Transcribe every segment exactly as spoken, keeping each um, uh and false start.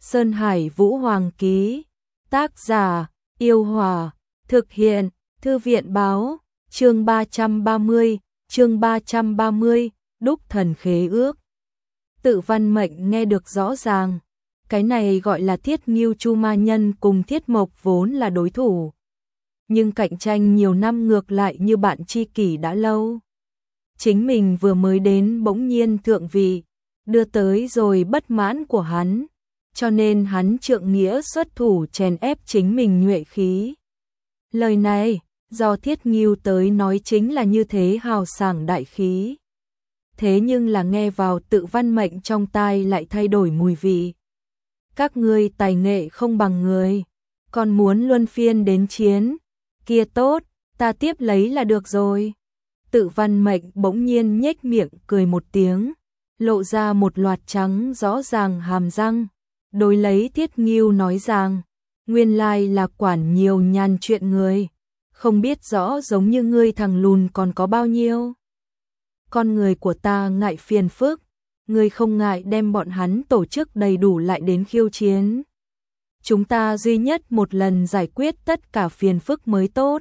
Sơn Hải Vũ Hoàng ký. Tác giả, Yêu Hòa. Thực hiện, Thư viện báo. Chương ba trăm ba mươi, chương ba trăm ba mươi, đúc thần khế ước. Tự Văn Mệnh nghe được rõ ràng. Cái này gọi là Thiết Ngưu Chu Ma Nhân cùng Thiết Mộc vốn là đối thủ. Nhưng cạnh tranh nhiều năm ngược lại như bạn tri kỷ đã lâu. Chính mình vừa mới đến bỗng nhiên thượng vị, đưa tới rồi bất mãn của hắn, cho nên hắn trượng nghĩa xuất thủ chèn ép chính mình nhuệ khí. Lời này, do Thiết Ngưu tới nói chính là như thế hào sảng đại khí. Thế nhưng là nghe vào Tự Văn Mệnh trong tai lại thay đổi mùi vị. Các ngươi tài nghệ không bằng người, còn muốn luân phiên đến chiến, kia tốt, ta tiếp lấy là được rồi. Tự Văn Mệnh bỗng nhiên nhếch miệng cười một tiếng, lộ ra một loạt trắng rõ ràng hàm răng, đối lấy Thiết Ngưu nói rằng, nguyên lai là quản nhiều nhàn chuyện người, không biết rõ giống như ngươi thằng lùn còn có bao nhiêu. Con người của ta ngại phiền phức, ngươi không ngại đem bọn hắn tổ chức đầy đủ lại đến khiêu chiến. Chúng ta duy nhất một lần giải quyết tất cả phiền phức mới tốt.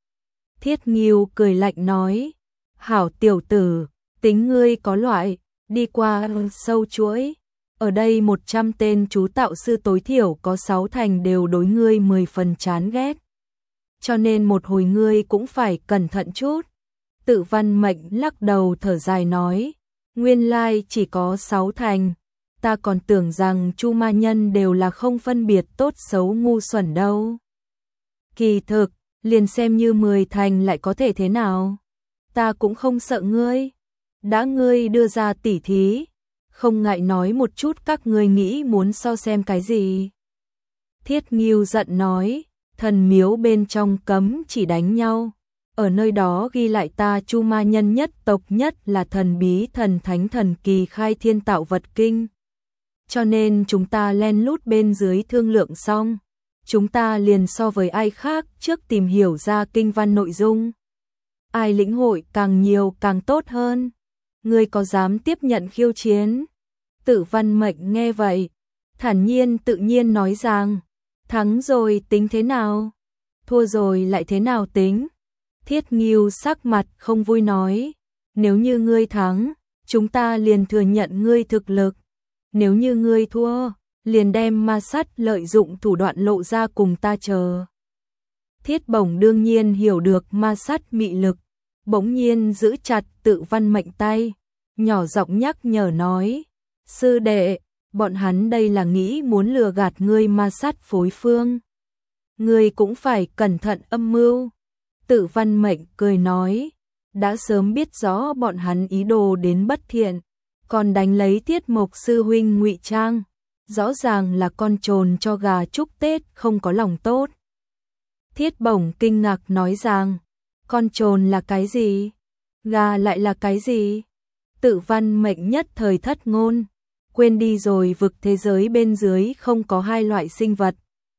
Thiết Ngưu cười lạnh nói, hảo tiểu tử, tính ngươi có loại, đi qua sâu chuỗi. Ở đây một trăm tên chú tạo sư tối thiểu có sáu thành đều đối ngươi mười phần chán ghét. Cho nên một hồi ngươi cũng phải cẩn thận chút. Tự Văn Mệnh lắc đầu thở dài nói, nguyên lai chỉ có sáu thành, ta còn tưởng rằng Chu Ma Nhân đều là không phân biệt tốt xấu ngu xuẩn đâu. Kỳ thực, liền xem như mười thành lại có thể thế nào? Ta cũng không sợ ngươi. Đã ngươi đưa ra tỉ thí, không ngại nói một chút các ngươi nghĩ muốn so xem cái gì. Thiết Ngưu giận nói, thần miếu bên trong cấm chỉ đánh nhau. Ở nơi đó ghi lại ta Chu Ma Nhân nhất tộc nhất là thần bí thần thánh thần kỳ khai thiên tạo vật kinh. Cho nên chúng ta len lút bên dưới thương lượng xong, chúng ta liền so với ai khác trước tìm hiểu ra kinh văn nội dung. Ai lĩnh hội càng nhiều càng tốt hơn. Ngươi có dám tiếp nhận khiêu chiến? Tự Văn Mệnh nghe vậy, thản nhiên tự nhiên nói rằng, thắng rồi tính thế nào? Thua rồi lại thế nào tính? Thiết Ngưu sắc mặt không vui nói, nếu như ngươi thắng, chúng ta liền thừa nhận ngươi thực lực. Nếu như ngươi thua, liền đem ma sắt lợi dụng thủ đoạn lộ ra cùng ta chờ. Thiết Bổng đương nhiên hiểu được ma sắt mị lực, bỗng nhiên giữ chặt Tự Văn Mệnh tay, nhỏ giọng nhắc nhở nói, sư đệ, bọn hắn đây là nghĩ muốn lừa gạt ngươi ma sắt phối phương. Ngươi cũng phải cẩn thận âm mưu. Tự Văn Mệnh cười nói, đã sớm biết rõ bọn hắn ý đồ đến bất thiện, còn đánh lấy Thiết Mộc sư huynh ngụy trang, rõ ràng là con trồn cho gà chúc Tết không có lòng tốt. Thiết Bổng kinh ngạc nói rằng, con trồn là cái gì? Gà lại là cái gì? Tự Văn Mệnh nhất thời thất ngôn, quên đi rồi vực thế giới bên dưới không có hai loại sinh vật.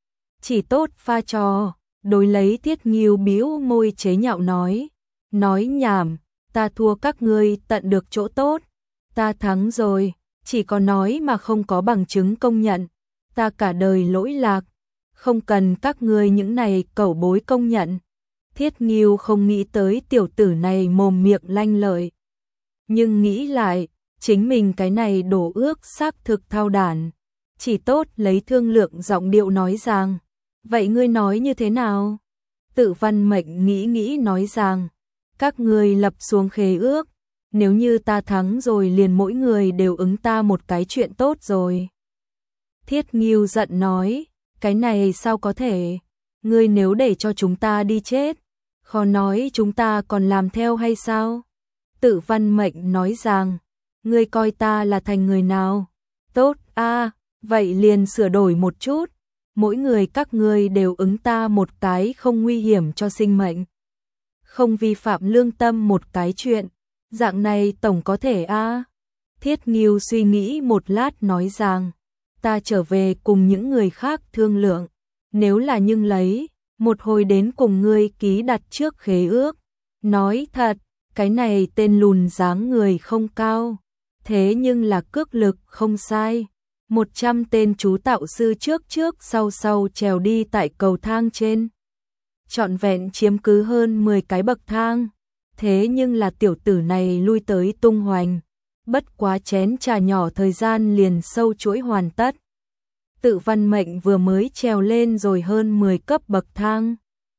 Chỉ tốt pha trò, đối lấy Thiết Ngưu bĩu môi chế nhạo nói, nói nhảm, ta thua các ngươi tận được chỗ tốt, ta thắng rồi, chỉ có nói mà không có bằng chứng công nhận, ta cả đời lỗi lạc, không cần các ngươi những này cẩu bối công nhận. Thiết Ngưu không nghĩ tới tiểu tử này mồm miệng lanh lợi, nhưng nghĩ lại, chính mình cái này đổ ước xác thực thao đản, chỉ tốt lấy thương lượng giọng điệu nói rằng, vậy ngươi nói như thế nào? Tự Văn Mệnh nghĩ nghĩ nói rằng, các ngươi lập xuống khế ước, nếu như ta thắng rồi liền mỗi người đều ứng ta một cái chuyện tốt rồi. Thiết Ngưu giận nói, cái này sao có thể? Ngươi nếu để cho chúng ta đi chết, khó nói chúng ta còn làm theo hay sao? Tự Văn Mệnh nói rằng, ngươi coi ta là thành người nào? Tốt a, à, vậy liền sửa đổi một chút. Mỗi người các ngươi đều ứng ta một cái không nguy hiểm cho sinh mệnh, không vi phạm lương tâm một cái chuyện, dạng này tổng có thể a. À? Thiết Ngưu suy nghĩ một lát nói rằng, ta trở về cùng những người khác thương lượng, nếu là nhưng lấy, một hồi đến cùng ngươi ký đặt trước khế ước. Nói thật, cái này tên lùn dáng người không cao, thế nhưng là cước lực không sai, Một trăm tên chú tạo sư trước trước sau sau trèo đi tại cầu thang trên. Trọn vẹn chiếm cứ hơn mười cái bậc thang. Thế nhưng là tiểu tử này lui tới tung hoành. Bất quá chén trà nhỏ thời gian liền sâu chuỗi hoàn tất. Tự Văn Mệnh vừa mới trèo lên rồi hơn mười cấp bậc thang.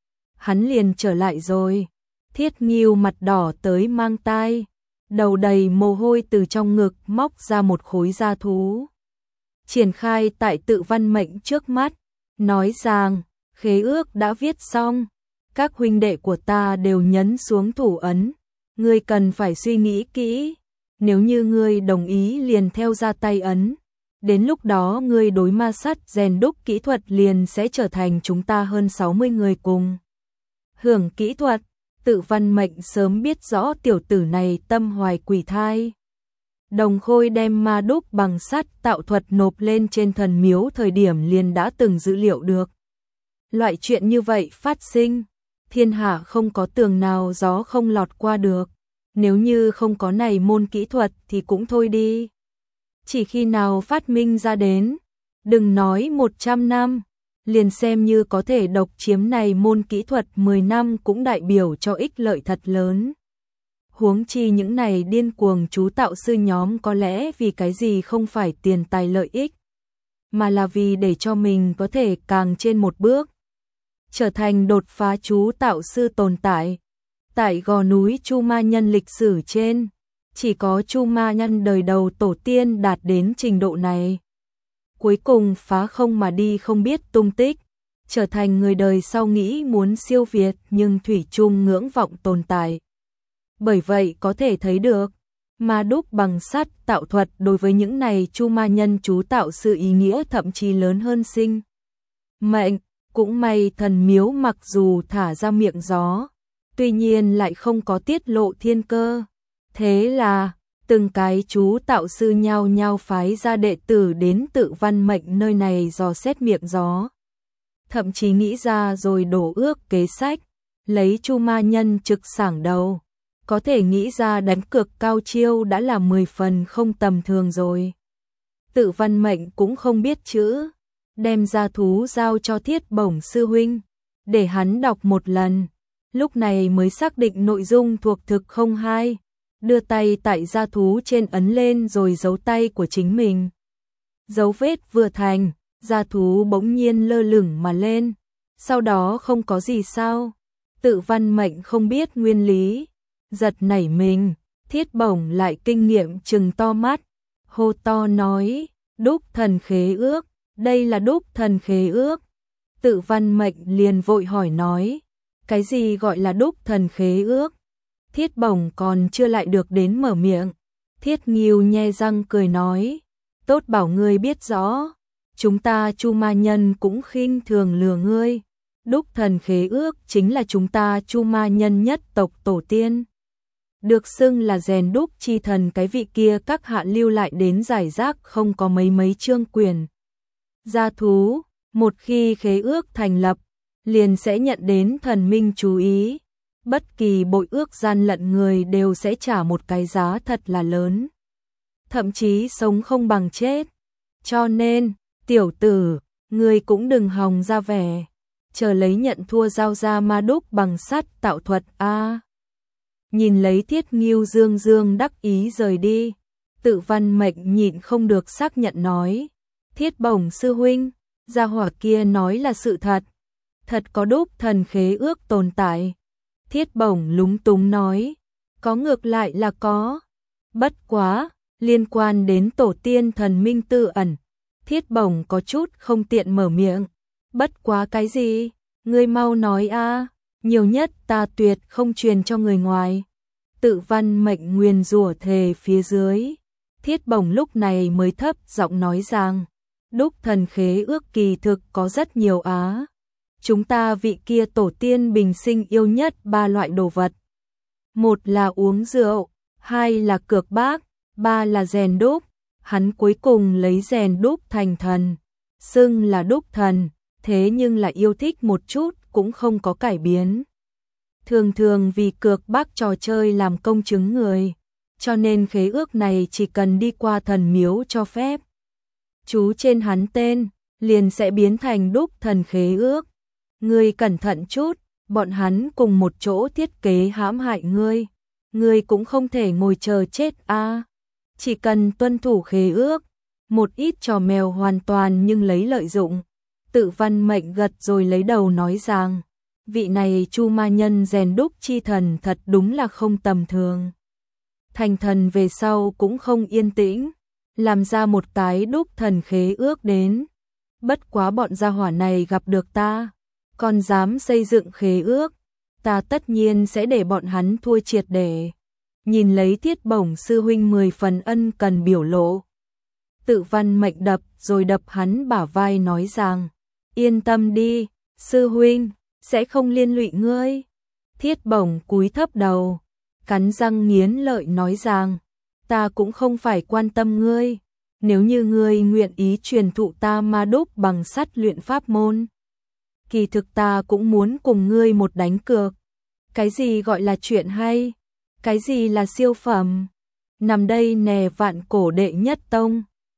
Hắn liền trở lại rồi. Thiết Nghiêu mặt đỏ tới mang tai. Đầu đầy mồ hôi từ trong ngực móc ra một khối da thú. Triển khai tại Tự Văn Mệnh trước mắt. Nói rằng, khế ước đã viết xong. Các huynh đệ của ta đều nhấn xuống thủ ấn. Ngươi cần phải suy nghĩ kỹ. Nếu như ngươi đồng ý liền theo ra tay ấn. Đến lúc đó ngươi đối ma sắt rèn đúc kỹ thuật liền sẽ trở thành chúng ta hơn sáu mươi người cùng hưởng kỹ thuật. Tự Văn Mệnh sớm biết rõ tiểu tử này tâm hoài quỷ thai. Đồng Khôi đem ma đúc bằng sắt tạo thuật nộp lên trên thần miếu thời điểm liền đã từng dữ liệu được. Loại chuyện như vậy phát sinh, thiên hạ không có tường nào gió không lọt qua được. Nếu như không có này môn kỹ thuật thì cũng thôi đi. Chỉ khi nào phát minh ra đến, đừng nói một trăm năm, liền xem như có thể độc chiếm này môn kỹ thuật mười năm cũng đại biểu cho ích lợi thật lớn. Huống chi những này điên cuồng chú tạo sư nhóm có lẽ vì cái gì không phải tiền tài lợi ích, mà là vì để cho mình có thể càng trên một bước, trở thành đột phá chú tạo sư tồn tại. Tại gò núi Chu Ma Nhân lịch sử trên, chỉ có Chu Ma Nhân đời đầu tổ tiên đạt đến trình độ này. Cuối cùng phá không mà đi không biết tung tích, trở thành người đời sau nghĩ muốn siêu việt nhưng thủy chung ngưỡng vọng tồn tại. Bởi vậy có thể thấy được, ma đúc bằng sắt tạo thuật đối với những này Chu Ma Nhân chú tạo sự ý nghĩa thậm chí lớn hơn sinh mệnh. Cũng may thần miếu mặc dù thả ra miệng gió, tuy nhiên lại không có tiết lộ thiên cơ. Thế là, từng cái chú tạo sư nhau nhau phái ra đệ tử đến Tự Văn Mệnh nơi này dò xét miệng gió. Thậm chí nghĩ ra rồi đổ ước kế sách, lấy Chu Ma Nhân trực sảng đầu. Có thể nghĩ ra đánh cược cao chiêu đã là mười phần không tầm thường rồi. Tự Văn Mệnh cũng không biết chữ, đem ra thú giao cho Thiết Bổng sư huynh, để hắn đọc một lần. Lúc này mới xác định nội dung thuộc thực không hai, đưa tay tại gia thú trên ấn lên rồi giấu tay của chính mình. Dấu vết vừa thành, gia thú bỗng nhiên lơ lửng mà lên, sau đó không có gì sao. Tự Văn Mệnh không biết nguyên lý, giật nảy mình, Thiết Bổng lại kinh nghiệm trừng to mắt, hô to nói, đúc thần khế ước, đây là đúc thần khế ước. Tự Văn Mệnh liền vội hỏi nói, cái gì gọi là đúc thần khế ước? Thiết Bổng còn chưa lại được đến mở miệng. Thiết Nghiêu nhe răng cười nói, tốt bảo ngươi biết rõ, chúng ta Chu Ma Nhân cũng khinh thường lừa ngươi. Đúc thần khế ước chính là chúng ta Chu Ma Nhân nhất tộc tổ tiên, được xưng là rèn đúc chi thần, cái vị kia các hạ lưu lại đến giải rác không có mấy mấy chương quyền gia thú. Một khi khế ước thành lập, liền sẽ nhận đến thần minh chú ý. Bất kỳ bội ước gian lận người đều sẽ trả một cái giá thật là lớn, thậm chí sống không bằng chết. Cho nên, tiểu tử, người cũng đừng hòng ra vẻ, chờ lấy nhận thua giao ra ma đúc bằng sắt tạo thuật a. À, nhìn lấy Thiết Nghiêu dương dương đắc ý rời đi, Tự Văn Mệnh nhịn không được xác nhận nói, Thiết Bổng sư huynh, gia hỏa kia nói là sự thật, thật có đúc thần khế ước tồn tại. Thiết Bổng lúng túng nói, có ngược lại là có, bất quá, liên quan đến tổ tiên thần minh tư ẩn. Thiết Bổng có chút không tiện mở miệng, bất quá cái gì, ngươi mau nói a, nhiều nhất ta tuyệt không truyền cho người ngoài. Tự Văn Mệnh nguyền rủa thề phía dưới, Thiết Bổng lúc này mới thấp giọng nói rằng, đúc thần khế ước kỳ thực có rất nhiều á. Chúng ta vị kia tổ tiên bình sinh yêu nhất ba loại đồ vật. Một là uống rượu, hai là cược bác, ba là rèn đúc. Hắn cuối cùng lấy rèn đúc thành thần, xưng là đúc thần, thế nhưng là yêu thích một chút cũng không có cải biến. Thường thường vì cược bác trò chơi làm công chứng người, cho nên khế ước này chỉ cần đi qua thần miếu cho phép. chú trên hắn tên, liền sẽ biến thành đúc thần khế ước. Ngươi cẩn thận chút, bọn hắn cùng một chỗ thiết kế hãm hại ngươi. Ngươi cũng không thể ngồi chờ chết a. À. Chỉ cần tuân thủ khế ước, một ít trò mèo hoàn toàn nhưng lấy lợi dụng. Tự Văn Mệnh gật rồi lấy đầu nói rằng, vị này Chu ma nhân rèn đúc chi thần thật đúng là không tầm thường. Thành thần về sau cũng không yên tĩnh, làm ra một tái đúc thần khế ước đến. Bất quá bọn gia hỏa này gặp được ta, còn dám xây dựng khế ước, ta tất nhiên sẽ để bọn hắn thua triệt để. Nhìn lấy Thiết Bổng sư huynh mười phần ân cần biểu lộ. Tự Văn Mệnh đập rồi đập hắn bả vai nói rằng, yên tâm đi, sư huynh, sẽ không liên lụy ngươi. Thiết Bổng cúi thấp đầu, cắn răng nghiến lợi nói rằng, ta cũng không phải quan tâm ngươi, nếu như ngươi nguyện ý truyền thụ ta ma đúc bằng sắt luyện pháp môn. Kỳ thực ta cũng muốn cùng ngươi một đánh cược. Cái gì gọi là chuyện hay? Cái gì là siêu phẩm? Nằm đây nè vạn cổ đệ nhất tông,